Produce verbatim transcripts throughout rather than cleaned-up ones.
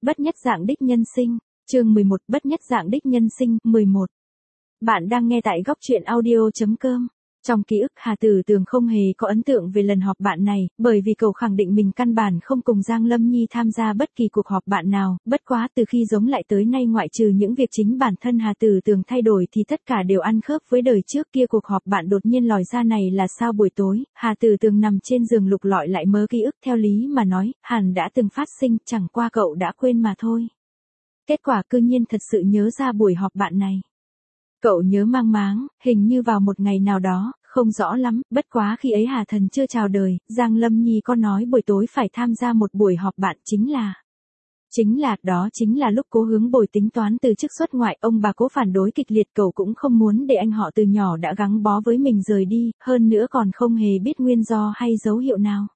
Bất nhất dạng đích nhân sinh, chương mười một, bất nhất dạng đích nhân sinh, mười một. Bạn đang nghe tại góc truyện audio.com. Trong ký ức Hà Tử Tường không hề có ấn tượng về lần họp bạn này, bởi vì cậu khẳng định mình căn bản không cùng Giang Lâm Nhi tham gia bất kỳ cuộc họp bạn nào, bất quá từ khi giống lại tới nay ngoại trừ những việc chính bản thân Hà Tử Tường thay đổi thì tất cả đều ăn khớp với đời trước kia. Cuộc họp bạn đột nhiên lòi ra này là sao? Buổi tối, Hà Tử Tường nằm trên giường lục lọi lại mớ ký ức, theo lý mà nói, hẳn đã từng phát sinh, chẳng qua cậu đã quên mà thôi. Kết quả cư nhiên thật sự nhớ ra buổi họp bạn này. Cậu nhớ mang máng, hình như vào một ngày nào đó, không rõ lắm, bất quá khi ấy Hà Thần chưa chào đời, Giang Lâm Nhi có nói buổi tối phải tham gia một buổi họp bạn, chính là... Chính là, đó chính là lúc Cố Hướng Bồi tính toán từ chức xuất ngoại, ông bà Cố phản đối kịch liệt, cậu cũng không muốn để anh họ từ nhỏ đã gắn bó với mình rời đi, hơn nữa còn không hề biết nguyên do hay dấu hiệu nào.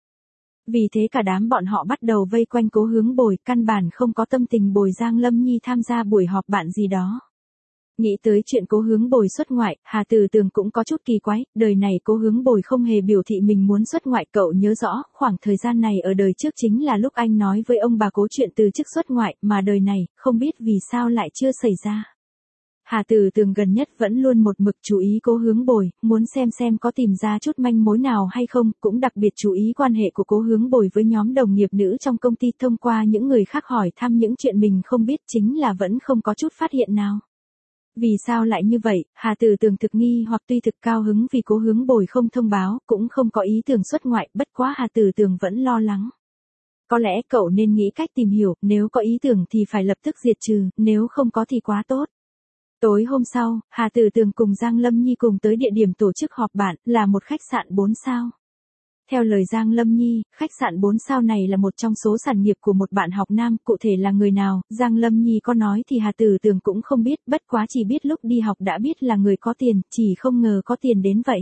Vì thế cả đám bọn họ bắt đầu vây quanh Cố Hướng Bồi, căn bản không có tâm tình bồi Giang Lâm Nhi tham gia buổi họp bạn gì đó. Nghĩ tới chuyện Cố Hướng Bồi xuất ngoại, Hà Tử Tường cũng có chút kỳ quái, đời này Cố Hướng Bồi không hề biểu thị mình muốn xuất ngoại. Cậu nhớ rõ, khoảng thời gian này ở đời trước chính là lúc anh nói với ông bà Cố chuyện từ chức xuất ngoại, mà đời này, không biết vì sao lại chưa xảy ra. Hà Tử Tường gần nhất vẫn luôn một mực chú ý Cố Hướng Bồi, muốn xem xem có tìm ra chút manh mối nào hay không, cũng đặc biệt chú ý quan hệ của Cố Hướng Bồi với nhóm đồng nghiệp nữ trong công ty. Thông qua những người khác hỏi thăm những chuyện mình không biết, chính là vẫn không có chút phát hiện nào. Vì sao lại như vậy? Hà Tử Tường thực nghi hoặc tuy thực cao hứng vì Cố Hướng Bồi không thông báo, cũng không có ý tưởng xuất ngoại, bất quá Hà Tử Tường vẫn lo lắng. Có lẽ cậu nên nghĩ cách tìm hiểu, nếu có ý tưởng thì phải lập tức diệt trừ, nếu không có thì quá tốt. Tối hôm sau, Hà Tử Tường cùng Giang Lâm Nhi cùng tới địa điểm tổ chức họp bạn, là một khách sạn bốn sao. Theo lời Giang Lâm Nhi, khách sạn bốn sao này là một trong số sản nghiệp của một bạn học nam, cụ thể là người nào, Giang Lâm Nhi có nói thì Hà Tử Tường cũng không biết, bất quá chỉ biết lúc đi học đã biết là người có tiền, chỉ không ngờ có tiền đến vậy.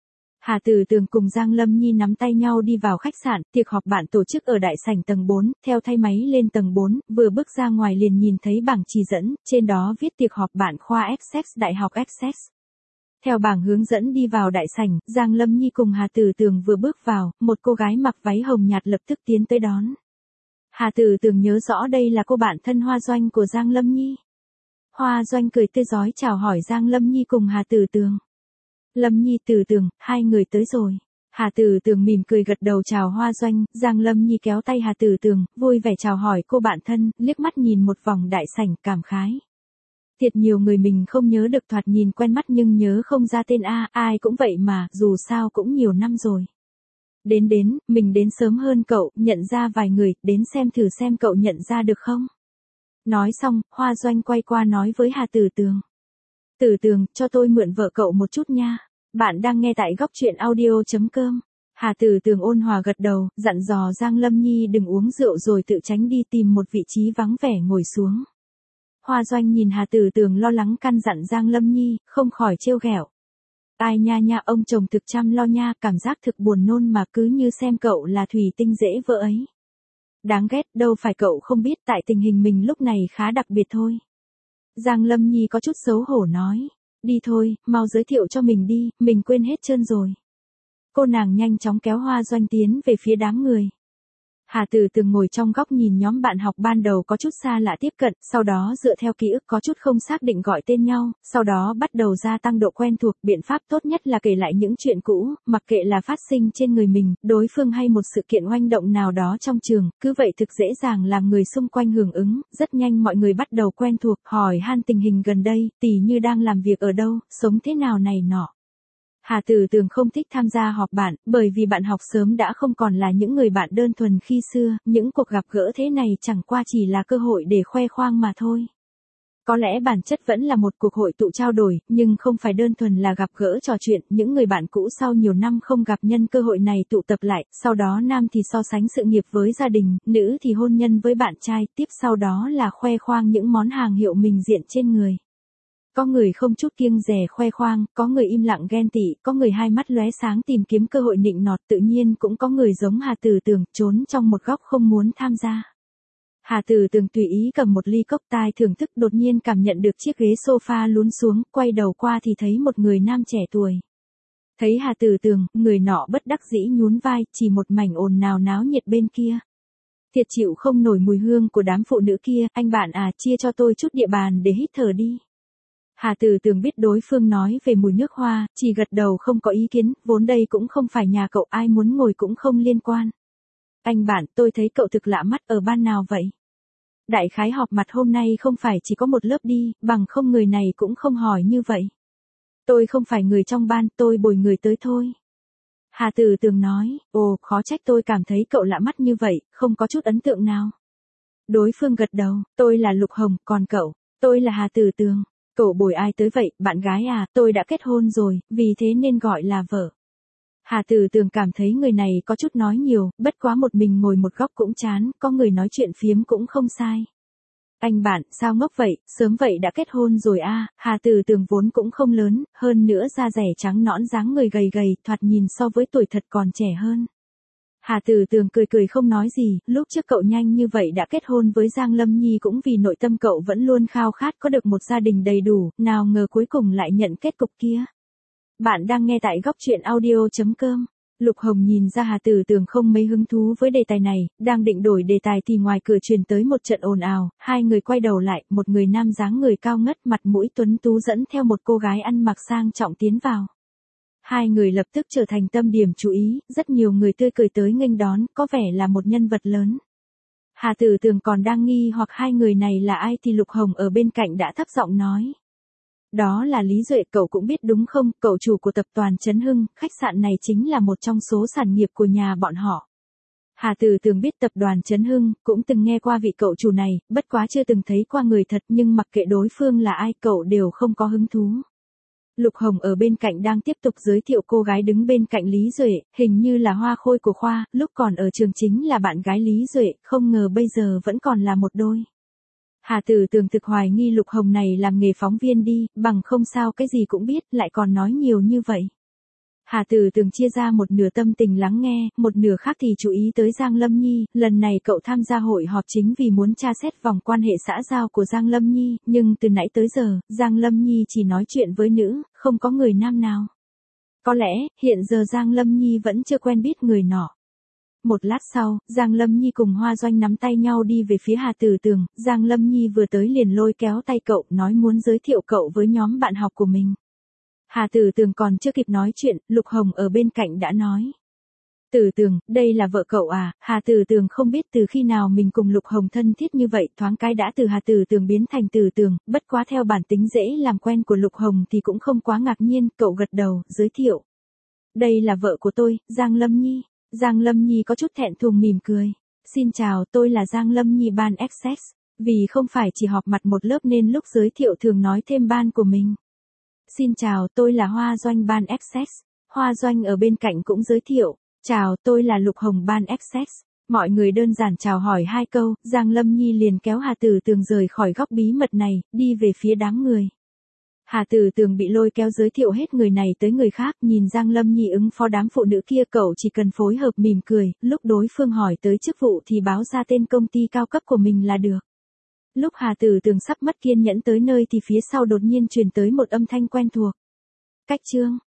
Hà Tử Tường cùng Giang Lâm Nhi nắm tay nhau đi vào khách sạn, tiệc họp bạn tổ chức ở đại sảnh tầng bốn, theo thay máy lên tầng bốn, vừa bước ra ngoài liền nhìn thấy bảng chỉ dẫn, trên đó viết tiệc họp bạn khoa Essex, Đại học Essex. Theo bảng hướng dẫn đi vào đại sảnh, Giang Lâm Nhi cùng Hà Tử Tường vừa bước vào, một cô gái mặc váy hồng nhạt lập tức tiến tới đón. Hà Tử Tường nhớ rõ đây là cô bạn thân Hoa Doanh của Giang Lâm Nhi. Hoa Doanh cười tươi rói chào hỏi Giang Lâm Nhi cùng Hà Tử Tường. Lâm Nhi, Tử Tường, hai người tới rồi. Hà Tử Tường mỉm cười gật đầu chào Hoa Doanh, Giang Lâm Nhi kéo tay Hà Tử Tường, vui vẻ chào hỏi cô bạn thân, liếc mắt nhìn một vòng đại sảnh, cảm khái. Thiệt nhiều người mình không nhớ được, thoạt nhìn quen mắt nhưng nhớ không ra tên a, ai cũng vậy mà, dù sao cũng nhiều năm rồi. Đến đến, mình đến sớm hơn cậu, nhận ra vài người, đến xem thử xem cậu nhận ra được không. Nói xong, Hoa Doanh quay qua nói với Hà Tử Tường. Tử Tường, cho tôi mượn vợ cậu một chút nha. Bạn đang nghe tại góc truyện audio.com. Hà Tử Tường ôn hòa gật đầu, dặn dò Giang Lâm Nhi đừng uống rượu rồi tự tránh đi tìm một vị trí vắng vẻ ngồi xuống. Hoa Doanh nhìn Hà Tử Tường lo lắng căn dặn Giang Lâm Nhi, không khỏi trêu ghẹo. Ai nha nha, ông chồng thực chăm lo nha, cảm giác thực buồn nôn mà, cứ như xem cậu là thủy tinh dễ vỡ ấy. Đáng ghét, đâu phải cậu không biết, tại tình hình mình lúc này khá đặc biệt thôi. Giang Lâm Nhi có chút xấu hổ nói. Đi thôi, mau giới thiệu cho mình đi, mình quên hết trơn rồi. Cô nàng nhanh chóng kéo Hoa Doanh tiến về phía đám người. Hà Tử Tường ngồi trong góc nhìn nhóm bạn học ban đầu có chút xa lạ tiếp cận, sau đó dựa theo ký ức có chút không xác định gọi tên nhau, sau đó bắt đầu gia tăng độ quen thuộc. Biện pháp tốt nhất là kể lại những chuyện cũ, mặc kệ là phát sinh trên người mình, đối phương hay một sự kiện oanh động nào đó trong trường, cứ vậy thực dễ dàng làm người xung quanh hưởng ứng, rất nhanh mọi người bắt đầu quen thuộc, hỏi han tình hình gần đây, tỉ như đang làm việc ở đâu, sống thế nào này nọ. Hà Tử Tường không thích tham gia họp bạn, bởi vì bạn học sớm đã không còn là những người bạn đơn thuần khi xưa, những cuộc gặp gỡ thế này chẳng qua chỉ là cơ hội để khoe khoang mà thôi. Có lẽ bản chất vẫn là một cuộc hội tụ trao đổi, nhưng không phải đơn thuần là gặp gỡ trò chuyện, những người bạn cũ sau nhiều năm không gặp nhân cơ hội này tụ tập lại, sau đó nam thì so sánh sự nghiệp với gia đình, nữ thì hôn nhân với bạn trai, tiếp sau đó là khoe khoang những món hàng hiệu mình diện trên người. Có người không chút kiêng dè khoe khoang, có người im lặng ghen tị, có người hai mắt lóe sáng tìm kiếm cơ hội nịnh nọt, tự nhiên cũng có người giống Hà Tử Tường, trốn trong một góc không muốn tham gia. Hà Tử Tường tùy ý cầm một ly cốc tai thưởng thức, đột nhiên cảm nhận được chiếc ghế sofa lún xuống, quay đầu qua thì thấy một người nam trẻ tuổi. Thấy Hà Tử Tường, người nọ bất đắc dĩ nhún vai, chỉ một mảnh ồn nào náo nhiệt bên kia. Thiệt chịu không nổi mùi hương của đám phụ nữ kia, anh bạn à, chia cho tôi chút địa bàn để hít thở đi. Hà Từ Tường biết đối phương nói về mùi nước hoa, chỉ gật đầu không có ý kiến, vốn đây cũng không phải nhà cậu, ai muốn ngồi cũng không liên quan. Anh bạn, tôi thấy cậu thực lạ mắt, ở ban nào vậy? Đại khái họp mặt hôm nay không phải chỉ có một lớp đi, bằng không người này cũng không hỏi như vậy. Tôi không phải người trong ban, tôi bồi người tới thôi. Hà Từ Tường nói, ồ, khó trách tôi cảm thấy cậu lạ mắt như vậy, không có chút ấn tượng nào. Đối phương gật đầu, tôi là Lục Hồng, còn cậu, tôi là Hà Từ Tường. Cậu bồi ai tới vậy, bạn gái à, tôi đã kết hôn rồi, vì thế nên gọi là vợ. Hà Từ Tường cảm thấy người này có chút nói nhiều, bất quá một mình ngồi một góc cũng chán, có người nói chuyện phiếm cũng không sai. Anh bạn, sao ngốc vậy, sớm vậy đã kết hôn rồi à, Hà Từ Tường vốn cũng không lớn, hơn nữa da dẻ trắng nõn dáng người gầy gầy, thoạt nhìn so với tuổi thật còn trẻ hơn. Hà Từ Tường cười cười không nói gì, lúc trước cậu nhanh như vậy đã kết hôn với Giang Lâm Nhi cũng vì nội tâm cậu vẫn luôn khao khát có được một gia đình đầy đủ, nào ngờ cuối cùng lại nhận kết cục kia. Bạn đang nghe tại góc truyện audio chấm com. Lục Hồng nhìn ra Hà Từ Tường không mấy hứng thú với đề tài này, đang định đổi đề tài thì ngoài cửa truyền tới một trận ồn ào, hai người quay đầu lại, một người nam dáng người cao ngất mặt mũi tuấn tú dẫn theo một cô gái ăn mặc sang trọng tiến vào. Hai người lập tức trở thành tâm điểm chú ý, rất nhiều người tươi cười tới nghênh đón, có vẻ là một nhân vật lớn. Hà Từ Tường còn đang nghi hoặc hai người này là ai thì Lục Hồng ở bên cạnh đã thấp giọng nói. Đó là Lý Duệ, cậu cũng biết đúng không, cậu chủ của tập đoàn Trấn Hưng, khách sạn này chính là một trong số sản nghiệp của nhà bọn họ. Hà Từ Tường biết tập đoàn Trấn Hưng, cũng từng nghe qua vị cậu chủ này, bất quá chưa từng thấy qua người thật nhưng mặc kệ đối phương là ai cậu đều không có hứng thú. Lục Hồng ở bên cạnh đang tiếp tục giới thiệu cô gái đứng bên cạnh Lý Duệ, hình như là hoa khôi của khoa, lúc còn ở trường chính là bạn gái Lý Duệ, không ngờ bây giờ vẫn còn là một đôi. Hà Từ Tường thực hoài nghi Lục Hồng này làm nghề phóng viên đi, bằng không sao cái gì cũng biết, lại còn nói nhiều như vậy. Hà Từ Tường chia ra một nửa tâm tình lắng nghe, một nửa khác thì chú ý tới Giang Lâm Nhi, lần này cậu tham gia hội họp chính vì muốn tra xét vòng quan hệ xã giao của Giang Lâm Nhi, nhưng từ nãy tới giờ, Giang Lâm Nhi chỉ nói chuyện với nữ, không có người nam nào. Có lẽ, hiện giờ Giang Lâm Nhi vẫn chưa quen biết người nọ. Một lát sau, Giang Lâm Nhi cùng Hoa Doanh nắm tay nhau đi về phía Hà Từ Tường, Giang Lâm Nhi vừa tới liền lôi kéo tay cậu, nói muốn giới thiệu cậu với nhóm bạn học của mình. Hà Từ Tường còn chưa kịp nói chuyện, Lục Hồng ở bên cạnh đã nói. Từ Tường, đây là vợ cậu à, Hà Từ Tường không biết từ khi nào mình cùng Lục Hồng thân thiết như vậy, thoáng cái đã từ Hà Từ Tường biến thành Từ Tường, bất quá theo bản tính dễ làm quen của Lục Hồng thì cũng không quá ngạc nhiên, cậu gật đầu, giới thiệu. Đây là vợ của tôi, Giang Lâm Nhi. Giang Lâm Nhi có chút thẹn thùng mỉm cười. Xin chào, tôi là Giang Lâm Nhi ban Access. Vì không phải chỉ họp mặt một lớp nên lúc giới thiệu thường nói thêm ban của mình. Xin chào, tôi là Hoa Doanh ban Access. Hoa Doanh ở bên cạnh cũng giới thiệu. Chào, tôi là Lục Hồng ban Access. Mọi người đơn giản chào hỏi hai câu, Giang Lâm Nhi liền kéo Hà Từ Tường rời khỏi góc bí mật này, đi về phía đám người. Hà Từ Tường bị lôi kéo giới thiệu hết người này tới người khác, nhìn Giang Lâm Nhi ứng phó đám phụ nữ kia, cậu chỉ cần phối hợp mỉm cười, lúc đối phương hỏi tới chức vụ thì báo ra tên công ty cao cấp của mình là được. Lúc Hà Từ Tường sắp mất kiên nhẫn tới nơi thì phía sau đột nhiên truyền tới một âm thanh quen thuộc. Cách chương